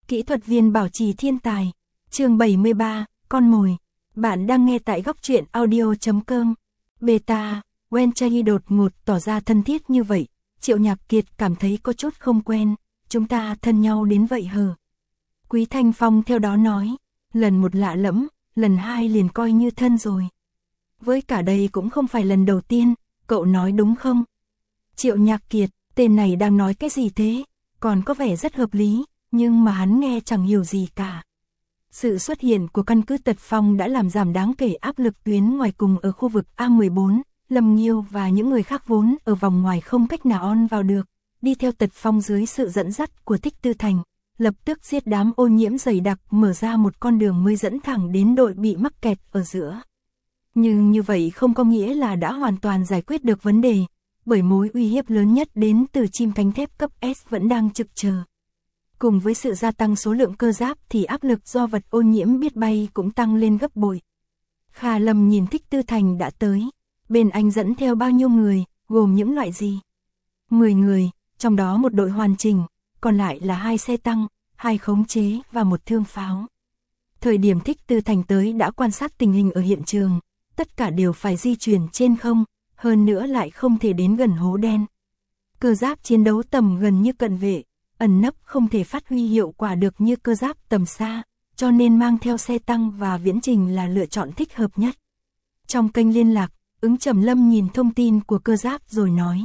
Kỹ thuật viên bảo trì thiên tài. Chương 73, con mồi. Bạn đang nghe tại góc truyện audio.com. Beta, Wenchai đột ngột tỏ ra thân thiết như vậy. Triệu Nhạc Kiệt cảm thấy có chút không quen. Chúng ta thân nhau đến vậy hờ? Quý Thanh Phong theo đó nói. Lần một lạ lẫm, lần hai liền coi như thân rồi. Với cả đây cũng không phải lần đầu tiên, cậu nói đúng không? Triệu Nhạc Kiệt, tên này đang nói cái gì thế? Còn có vẻ rất hợp lý, nhưng mà hắn nghe chẳng hiểu gì cả. Sự xuất hiện của căn cứ Tật Phong đã làm giảm đáng kể áp lực tuyến ngoài cùng ở khu vực A14, Lâm Nghiêu và những người khác vốn ở vòng ngoài không cách nào on vào được, đi theo Tật Phong dưới sự dẫn dắt của Thích Tư Thành, lập tức giết đám ô nhiễm dày đặc, mở ra một con đường mới dẫn thẳng đến đội bị mắc kẹt ở giữa. Nhưng như vậy không có nghĩa là đã hoàn toàn giải quyết được vấn đề, bởi mối uy hiếp lớn nhất đến từ chim cánh thép cấp S vẫn đang trực chờ. Cùng với sự gia tăng số lượng cơ giáp thì áp lực do vật ô nhiễm biết bay cũng tăng lên gấp bội. Kha Lâm nhìn Thích Tư Thành đã tới, bên anh dẫn theo bao nhiêu người, gồm những loại gì? 10 người, trong đó một đội hoàn chỉnh, còn lại là 2 xe tăng, 2 khống chế và 1 thương pháo. Thời điểm Thích Tư Thành tới đã quan sát tình hình ở hiện trường, tất cả đều phải di chuyển trên không, hơn nữa lại không thể đến gần hố đen. Cơ giáp chiến đấu tầm gần như cận vệ, ẩn nấp không thể phát huy hiệu quả được như cơ giáp tầm xa, cho nên mang theo xe tăng và viễn trình là lựa chọn thích hợp nhất. Trong kênh liên lạc, Ứng Trầm Lâm nhìn thông tin của cơ giáp rồi nói.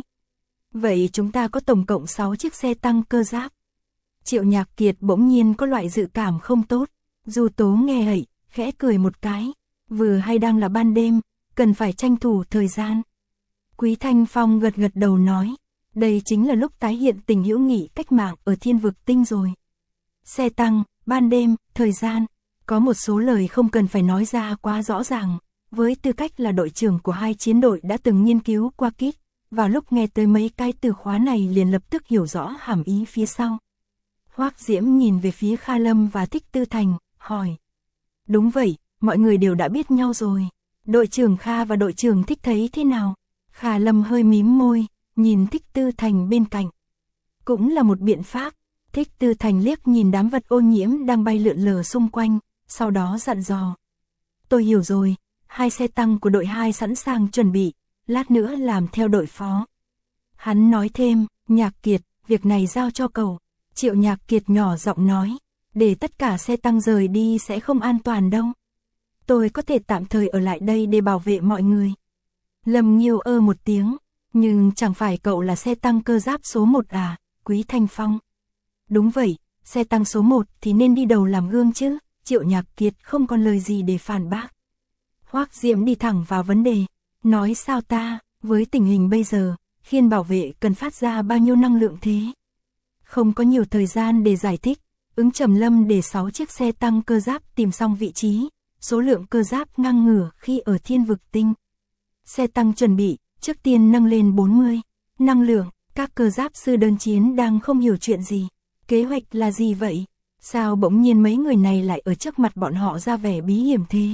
Vậy chúng ta có tổng cộng 6 chiếc xe tăng cơ giáp. Triệu Nhạc Kiệt bỗng nhiên có loại dự cảm không tốt, Du Tố nghe vậy, khẽ cười một cái, vừa hay đang là ban đêm, cần phải tranh thủ thời gian. Quý Thanh Phong gật gật đầu nói, đây chính là lúc tái hiện tình hữu nghị cách mạng ở Thiên Vực Tinh rồi. Xe tăng, ban đêm, thời gian, có một số lời không cần phải nói ra quá rõ ràng, với tư cách là đội trưởng của 2 chiến đội đã từng nghiên cứu qua kít, vào lúc nghe tới mấy cái từ khóa này liền lập tức hiểu rõ hàm ý phía sau. Hoắc Diễm nhìn về phía Kha Lâm và Thích Tư Thành, hỏi. Đúng vậy, mọi người đều đã biết nhau rồi. Đội trưởng Kha và đội trưởng Thích thấy thế nào? Kha Lâm hơi mím môi, nhìn Thích Tư Thành bên cạnh. Cũng là một biện pháp. Thích Tư Thành liếc nhìn đám vật ô nhiễm đang bay lượn lờ xung quanh, sau đó dặn dò. Tôi hiểu rồi, 2 xe tăng của đội 2 sẵn sàng chuẩn bị, lát nữa làm theo đội phó. Hắn nói thêm, Nhạc Kiệt, việc này giao cho cậu. Triệu Nhạc Kiệt nhỏ giọng nói, để tất cả xe tăng rời đi sẽ không an toàn đâu. Tôi có thể tạm thời ở lại đây để bảo vệ mọi người. Lâm Nghiêu một tiếng, nhưng chẳng phải cậu là xe tăng cơ giáp số 1 à, Quý Thanh Phong? Đúng vậy, xe tăng số 1 thì nên đi đầu làm gương chứ, Triệu Nhạc Kiệt không còn lời gì để phản bác. Hoắc Diễm đi thẳng vào vấn đề, nói sao ta, với tình hình bây giờ, khiên bảo vệ cần phát ra bao nhiêu năng lượng thế? Không có nhiều thời gian để giải thích, Ứng Trầm Lâm để 6 chiếc xe tăng cơ giáp tìm xong vị trí, số lượng cơ giáp ngang ngửa khi ở Thiên Vực Tinh. Xe tăng chuẩn bị, trước tiên nâng lên 40. Năng lượng, các cơ giáp sư đơn chiến đang không hiểu chuyện gì. Kế hoạch là gì vậy? Sao bỗng nhiên mấy người này lại ở trước mặt bọn họ ra vẻ bí hiểm thế?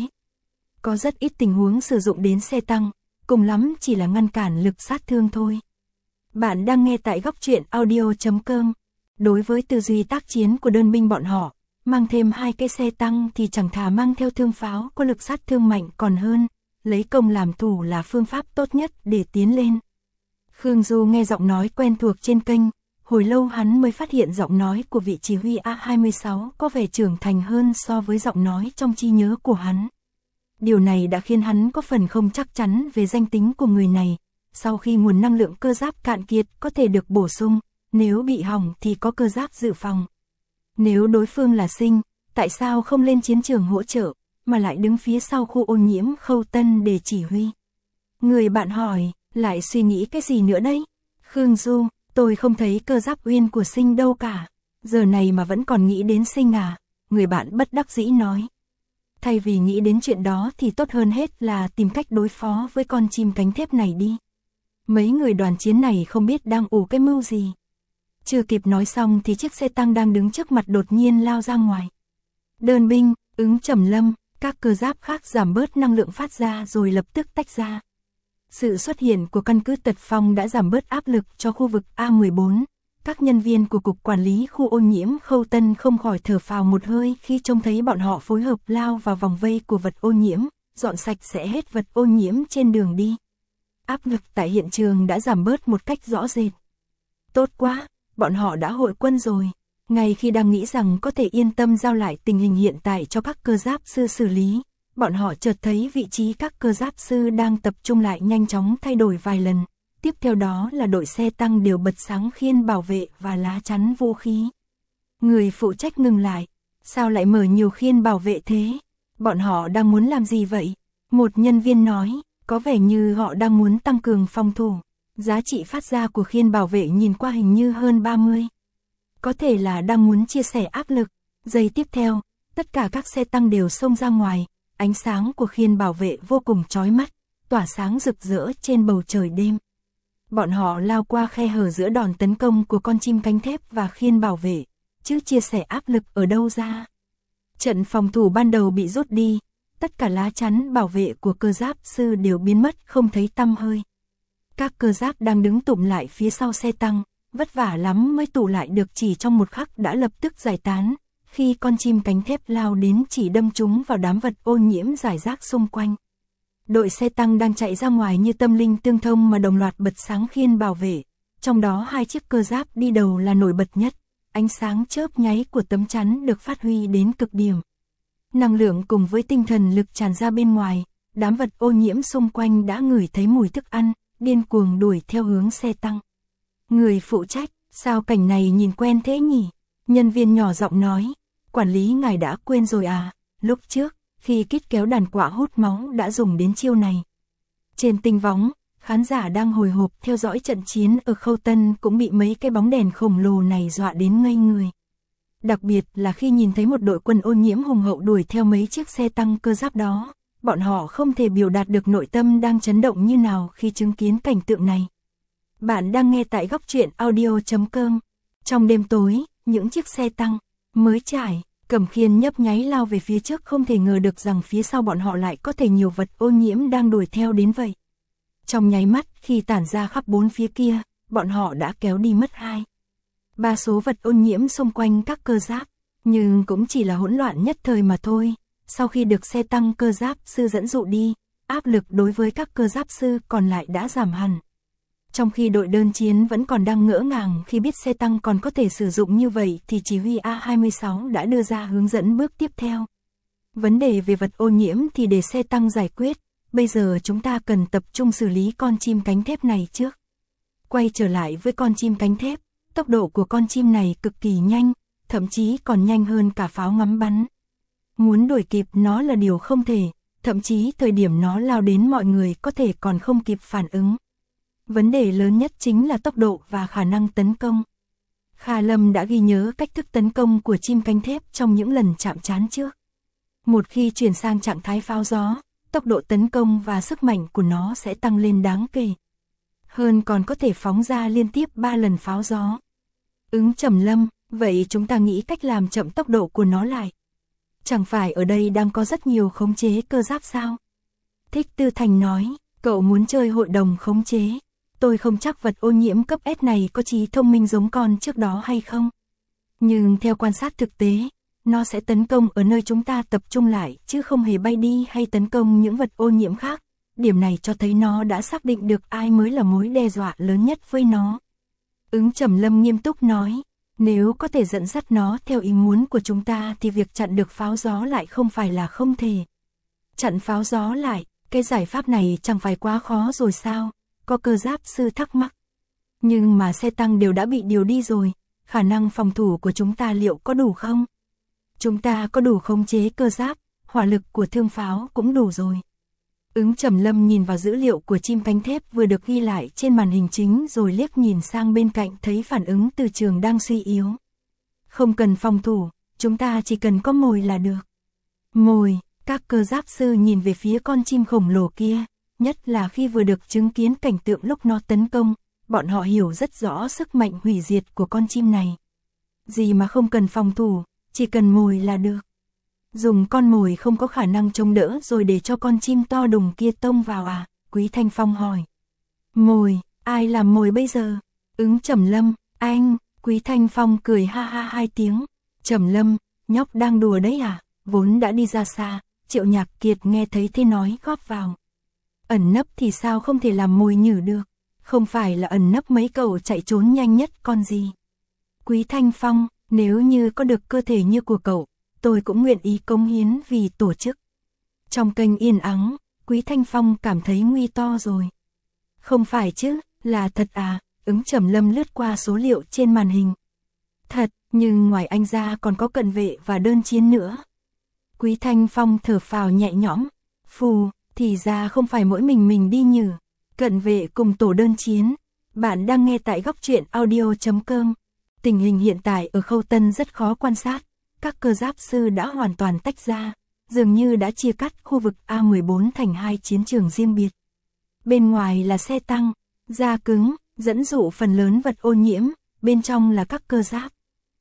Có rất ít tình huống sử dụng đến xe tăng, cùng lắm chỉ là ngăn cản lực sát thương thôi. Bạn đang nghe tại góc truyện audio.com. Đối với tư duy tác chiến của đơn binh bọn họ, mang thêm 2 cái xe tăng thì chẳng thà mang theo thương pháo có lực sát thương mạnh còn hơn, lấy công làm thủ là phương pháp tốt nhất để tiến lên. Khương Du nghe giọng nói quen thuộc trên kênh, hồi lâu hắn mới phát hiện giọng nói của vị chỉ huy A26 có vẻ trưởng thành hơn so với giọng nói trong trí nhớ của hắn. Điều này đã khiến hắn có phần không chắc chắn về danh tính của người này, sau khi nguồn năng lượng cơ giáp cạn kiệt có thể được bổ sung, nếu bị hỏng thì có cơ giáp dự phòng. Nếu đối phương là Sinh, tại sao không lên chiến trường hỗ trợ, mà lại đứng phía sau khu ô nhiễm Khâu Tân để chỉ huy? Người bạn hỏi, lại suy nghĩ cái gì nữa đấy? Khương Du, tôi không thấy cơ giáp Uyên của Sinh đâu cả. Giờ này mà vẫn còn nghĩ đến Sinh à? Người bạn bất đắc dĩ nói. Thay vì nghĩ đến chuyện đó thì tốt hơn hết là tìm cách đối phó với con chim cánh thép này đi. Mấy người đoàn chiến này không biết đang ủ cái mưu gì. Chưa kịp nói xong thì chiếc xe tăng đang đứng trước mặt đột nhiên lao ra ngoài. Đơn binh, Ứng Trầm Lâm, các cơ giáp khác giảm bớt năng lượng phát ra rồi lập tức tách ra. Sự xuất hiện của căn cứ Tật Phong đã giảm bớt áp lực cho khu vực A14. Các nhân viên của Cục Quản lý Khu ô nhiễm Khâu Tân không khỏi thở phào một hơi khi trông thấy bọn họ phối hợp lao vào vòng vây của vật ô nhiễm, dọn sạch sẽ hết vật ô nhiễm trên đường đi. Áp lực tại hiện trường đã giảm bớt một cách rõ rệt. Tốt quá, bọn họ đã hội quân rồi. Ngay khi đang nghĩ rằng có thể yên tâm giao lại tình hình hiện tại cho các cơ giáp sư xử lý, bọn họ chợt thấy vị trí các cơ giáp sư đang tập trung lại nhanh chóng thay đổi vài lần. Tiếp theo đó là đội xe tăng đều bật sáng khiên bảo vệ và lá chắn vũ khí. Người phụ trách ngừng lại. Sao lại mở nhiều khiên bảo vệ thế? Bọn họ đang muốn làm gì vậy? Một nhân viên nói, có vẻ như họ đang muốn tăng cường phòng thủ. Giá trị phát ra của khiên bảo vệ nhìn qua hình như hơn 30. Có thể là đang muốn chia sẻ áp lực. Giây tiếp theo, tất cả các xe tăng đều xông ra ngoài. Ánh sáng của khiên bảo vệ vô cùng chói mắt, tỏa sáng rực rỡ trên bầu trời đêm. Bọn họ lao qua khe hở giữa đòn tấn công của con chim cánh thép và khiên bảo vệ, chứ chia sẻ áp lực ở đâu ra. Trận phòng thủ ban đầu bị rút đi, tất cả lá chắn bảo vệ của cơ giáp sư đều biến mất không thấy tăm hơi. Các cơ giáp đang đứng tụm lại phía sau xe tăng, vất vả lắm mới tụ lại được chỉ trong một khắc đã lập tức giải tán, khi con chim cánh thép lao đến chỉ đâm chúng vào đám vật ô nhiễm rải rác xung quanh. Đội xe tăng đang chạy ra ngoài như tâm linh tương thông mà đồng loạt bật sáng khiên bảo vệ, trong đó 2 chiếc cơ giáp đi đầu là nổi bật nhất, ánh sáng chớp nháy của tấm chắn được phát huy đến cực điểm. Năng lượng cùng với tinh thần lực tràn ra bên ngoài, đám vật ô nhiễm xung quanh đã ngửi thấy mùi thức ăn, điên cuồng đuổi theo hướng xe tăng. Người phụ trách, sao cảnh này nhìn quen thế nhỉ? Nhân viên nhỏ giọng nói, quản lý ngài đã quên rồi à, lúc trước, khi kít kéo đàn quạ hút máu đã dùng đến chiêu này. Trên tinh võng, khán giả đang hồi hộp theo dõi trận chiến ở Khâu Tân cũng bị mấy cái bóng đèn khổng lồ này dọa đến ngây người. Đặc biệt là khi nhìn thấy một đội quân ô nhiễm hùng hậu đuổi theo mấy chiếc xe tăng cơ giáp đó, bọn họ không thể biểu đạt được nội tâm đang chấn động như nào khi chứng kiến cảnh tượng này. Bạn đang nghe tại góc truyện audio.com. Trong đêm tối, những chiếc xe tăng mới trải, cầm khiên nhấp nháy lao về phía trước, không thể ngờ được rằng phía sau bọn họ lại có thể nhiều vật ô nhiễm đang đuổi theo đến vậy. Trong nháy mắt khi tản ra khắp bốn phía kia, bọn họ đã kéo đi mất 2-3 số vật ô nhiễm xung quanh các cơ giáp, nhưng cũng chỉ là hỗn loạn nhất thời mà thôi. Sau khi được xe tăng cơ giáp sư dẫn dụ đi, áp lực đối với các cơ giáp sư còn lại đã giảm hẳn. Trong khi đội đơn chiến vẫn còn đang ngỡ ngàng khi biết xe tăng còn có thể sử dụng như vậy thì chỉ huy A-26 đã đưa ra hướng dẫn bước tiếp theo. Vấn đề về vật ô nhiễm thì để xe tăng giải quyết, bây giờ chúng ta cần tập trung xử lý con chim cánh thép này trước. Quay trở lại với con chim cánh thép, tốc độ của con chim này cực kỳ nhanh, thậm chí còn nhanh hơn cả pháo ngắm bắn. Muốn đuổi kịp nó là điều không thể, thậm chí thời điểm nó lao đến mọi người có thể còn không kịp phản ứng. Vấn đề lớn nhất chính là tốc độ và khả năng tấn công. Kha Lâm đã ghi nhớ cách thức tấn công của chim cánh thép trong những lần chạm trán trước. Một khi chuyển sang trạng thái pháo gió, tốc độ tấn công và sức mạnh của nó sẽ tăng lên đáng kể. Hơn còn có thể phóng ra liên tiếp 3 lần pháo gió. Ứng trầm lâm, vậy chúng ta nghĩ cách làm chậm tốc độ của nó lại. Chẳng phải ở đây đang có rất nhiều khống chế cơ giáp sao? Thích Tư Thành nói, cậu muốn chơi hội đồng khống chế. Tôi không chắc vật ô nhiễm cấp S này có trí thông minh giống con trước đó hay không. Nhưng theo quan sát thực tế, nó sẽ tấn công ở nơi chúng ta tập trung lại chứ không hề bay đi hay tấn công những vật ô nhiễm khác. Điểm này cho thấy nó đã xác định được ai mới là mối đe dọa lớn nhất với nó. Ứng Trầm Lâm nghiêm túc nói, nếu có thể dẫn dắt nó theo ý muốn của chúng ta thì việc chặn được pháo gió lại không phải là không thể. Chặn pháo gió lại, cái giải pháp này chẳng phải quá khó rồi sao? Có cơ giáp sư thắc mắc. Nhưng mà xe tăng đều đã bị điều đi rồi, khả năng phòng thủ của chúng ta liệu có đủ không? Chúng ta có đủ khống chế cơ giáp, hỏa lực của thương pháo cũng đủ rồi. Ứng Trầm Lâm nhìn vào dữ liệu của chim cánh thép vừa được ghi lại trên màn hình chính rồi liếc nhìn sang bên cạnh thấy phản ứng từ trường đang suy yếu. Không cần phòng thủ, chúng ta chỉ cần có mồi là được. Mồi, các cơ giáp sư nhìn về phía con chim khổng lồ kia, nhất là khi vừa được chứng kiến cảnh tượng lúc nó tấn công, bọn họ hiểu rất rõ sức mạnh hủy diệt của con chim này. Gì mà không cần phòng thủ, chỉ cần mồi là được. Dùng con mồi không có khả năng chống đỡ rồi để cho con chim to đùng kia tông vào à? Quý Thanh Phong hỏi. Mồi, ai làm mồi bây giờ? Ứng Trầm Lâm, anh, Quý Thanh Phong cười ha ha hai tiếng. Trầm Lâm, nhóc đang đùa đấy à? Vốn đã đi ra xa, Triệu Nhạc Kiệt nghe thấy thế nói góp vào. Ẩn nấp thì sao không thể làm mồi nhử được? Không phải là ẩn nấp mấy cậu chạy trốn nhanh nhất con gì? Quý Thanh Phong, nếu như có được cơ thể như của cậu, tôi cũng nguyện ý cống hiến vì tổ chức. Trong kênh yên ắng, Quý Thanh Phong cảm thấy nguy to rồi. Không phải chứ, là thật à? Ứng Trầm Lâm lướt qua số liệu trên màn hình. Thật, nhưng ngoài anh ra còn có cận vệ và đơn chiến nữa. Quý Thanh Phong thở phào nhẹ nhõm. Phù, thì ra không phải mỗi mình đi nhử. Cận vệ cùng tổ đơn chiến. Bạn đang nghe tại góc truyện audio.com. Tình hình hiện tại ở Khâu Tân rất khó quan sát. Các cơ giáp sư đã hoàn toàn tách ra. Dường như đã chia cắt khu vực A14 thành hai chiến trường riêng biệt. Bên ngoài là xe tăng, da cứng, dẫn dụ phần lớn vật ô nhiễm, bên trong là các cơ giáp.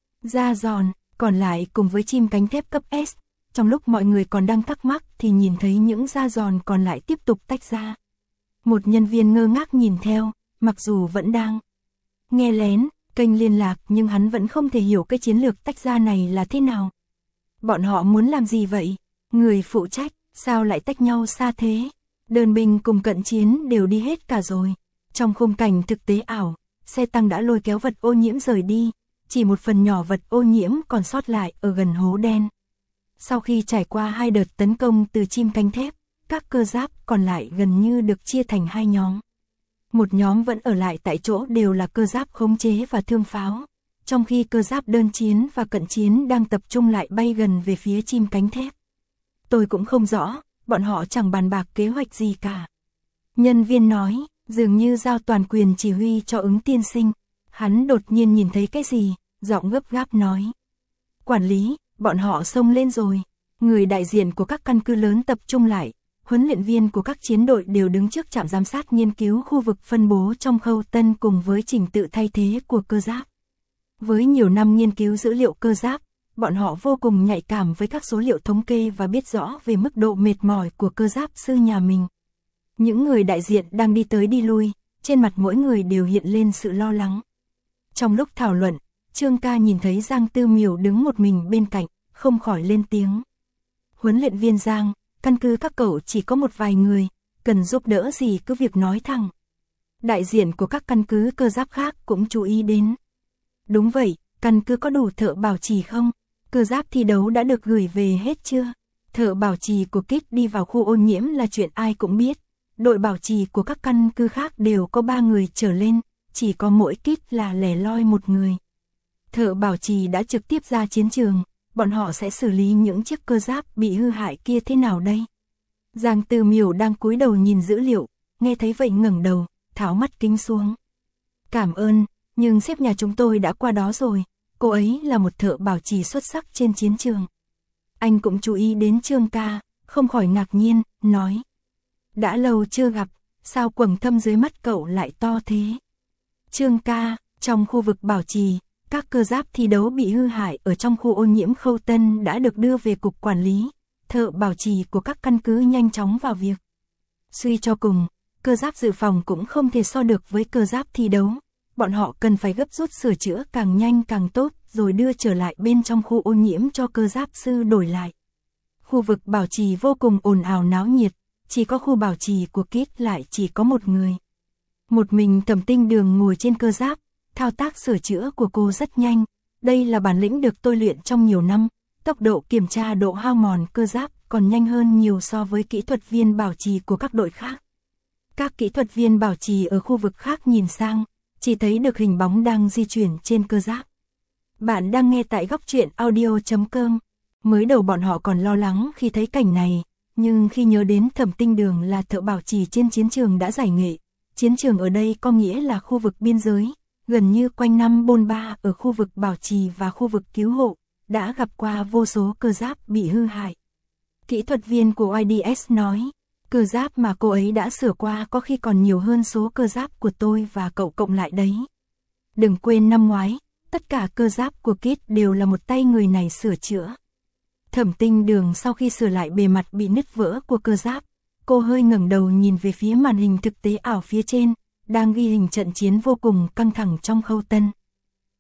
Da giòn, còn lại cùng với chim cánh thép cấp S. Trong lúc mọi người còn đang thắc mắc thì nhìn thấy những da giòn còn lại tiếp tục tách ra. Một nhân viên ngơ ngác nhìn theo, mặc dù vẫn đang nghe lén kênh liên lạc nhưng hắn vẫn không thể hiểu cái chiến lược tách ra này là thế nào. Bọn họ muốn làm gì vậy? Người phụ trách, sao lại tách nhau xa thế? Đơn binh cùng cận chiến đều đi hết cả rồi. Trong khung cảnh thực tế ảo, xe tăng đã lôi kéo vật ô nhiễm rời đi, chỉ một phần nhỏ vật ô nhiễm còn sót lại ở gần hố đen. Sau khi trải qua hai đợt tấn công từ chim cánh thép, các cơ giáp còn lại gần như được chia thành hai nhóm. Một nhóm vẫn ở lại tại chỗ đều là cơ giáp khống chế và thương pháo, trong khi cơ giáp đơn chiến và cận chiến đang tập trung lại bay gần về phía chim cánh thép. Tôi cũng không rõ, bọn họ chẳng bàn bạc kế hoạch gì cả. Nhân viên nói, dường như giao toàn quyền chỉ huy cho Ứng tiên sinh. Hắn đột nhiên nhìn thấy cái gì, giọng gấp gáp nói. Quản lý, bọn họ xông lên rồi. Người đại diện của các căn cứ lớn tập trung lại. Huấn luyện viên của các chiến đội đều đứng trước trạm giám sát nghiên cứu khu vực phân bố trong Khâu Tân cùng với trình tự thay thế của cơ giáp. Với nhiều năm nghiên cứu dữ liệu cơ giáp, bọn họ vô cùng nhạy cảm với các số liệu thống kê và biết rõ về mức độ mệt mỏi của cơ giáp sư nhà mình. Những người đại diện đang đi tới đi lui, trên mặt mỗi người đều hiện lên sự lo lắng. Trong lúc thảo luận, Trương Ca nhìn thấy Giang Tư Miểu đứng một mình bên cạnh, không khỏi lên tiếng. Huấn luyện viên Giang, căn cứ các cậu chỉ có một vài người, cần giúp đỡ gì cứ việc nói thẳng. Đại diện của các căn cứ cơ giáp khác cũng chú ý đến. Đúng vậy, căn cứ có đủ thợ bảo trì không? Cơ giáp thi đấu đã được gửi về hết chưa? Thợ bảo trì của Kit đi vào khu ô nhiễm là chuyện ai cũng biết. Đội bảo trì của các căn cứ khác đều có 3 người trở lên, chỉ có mỗi Kit là lẻ loi một người. Thợ bảo trì đã trực tiếp ra chiến trường, bọn họ sẽ xử lý những chiếc cơ giáp bị hư hại kia thế nào đây? Giang Tư Miểu đang cúi đầu nhìn dữ liệu, nghe thấy vậy ngẩng đầu, tháo mắt kính xuống. Cảm ơn, nhưng sếp nhà chúng tôi đã qua đó rồi, cô ấy là một thợ bảo trì xuất sắc trên chiến trường. Anh cũng chú ý đến Trương Ca, không khỏi ngạc nhiên, nói. Đã lâu chưa gặp, sao quầng thâm dưới mắt cậu lại to thế? Trương Ca, trong khu vực bảo trì, các cơ giáp thi đấu bị hư hại ở trong khu ô nhiễm Khâu Tân đã được đưa về cục quản lý, thợ bảo trì của các căn cứ nhanh chóng vào việc. Suy cho cùng, cơ giáp dự phòng cũng không thể so được với cơ giáp thi đấu, bọn họ cần phải gấp rút sửa chữa càng nhanh càng tốt rồi đưa trở lại bên trong khu ô nhiễm cho cơ giáp sư đổi lại. Khu vực bảo trì vô cùng ồn ào náo nhiệt, chỉ có khu bảo trì của Kit lại chỉ có một người. Một mình Thẩm Tinh Đường ngồi trên cơ giáp, thao tác sửa chữa của cô rất nhanh, đây là bản lĩnh được tôi luyện trong nhiều năm, tốc độ kiểm tra độ hao mòn cơ giáp còn nhanh hơn nhiều so với kỹ thuật viên bảo trì của các đội khác. Các kỹ thuật viên bảo trì ở khu vực khác nhìn sang, chỉ thấy được hình bóng đang di chuyển trên cơ giáp. Bạn đang nghe tại góc truyện audio.com. Mới đầu bọn họ còn lo lắng khi thấy cảnh này, nhưng khi nhớ đến Thẩm Tinh Đường là thợ bảo trì trên chiến trường đã giải nghệ, chiến trường ở đây có nghĩa là khu vực biên giới, gần như quanh năm bôn ba ở khu vực bảo trì và khu vực cứu hộ, đã gặp qua vô số cơ giáp bị hư hại. Kỹ thuật viên của YDS nói, cơ giáp mà cô ấy đã sửa qua có khi còn nhiều hơn số cơ giáp của tôi và cậu cộng lại đấy. Đừng quên năm ngoái, tất cả cơ giáp của Kit đều là một tay người này sửa chữa. Thẩm Tinh Đường sau khi sửa lại bề mặt bị nứt vỡ của cơ giáp, cô hơi ngẩng đầu nhìn về phía màn hình thực tế ảo phía trên, đang ghi hình trận chiến vô cùng căng thẳng trong Khâu Tân.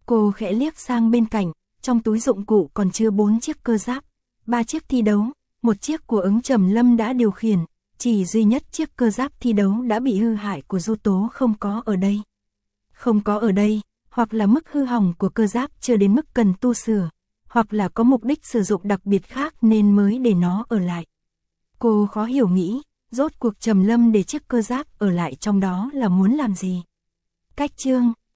Cô khẽ liếc sang bên cạnh, trong túi dụng cụ còn chứa 4 chiếc cơ giáp, 3 chiếc thi đấu, một chiếc của ứng Trầm Lâm đã điều khiển, chỉ duy nhất chiếc cơ giáp thi đấu đã bị hư hại của Du Tố không có ở đây. Không có ở đây, hoặc là mức hư hỏng của cơ giáp chưa đến mức cần tu sửa, hoặc là có mục đích sử dụng đặc biệt khác nên mới để nó ở lại. Cô khó hiểu nghĩ, rốt cuộc Trầm Lâm để chiếc cơ giáp ở lại trong đó là muốn làm gì? Cách chương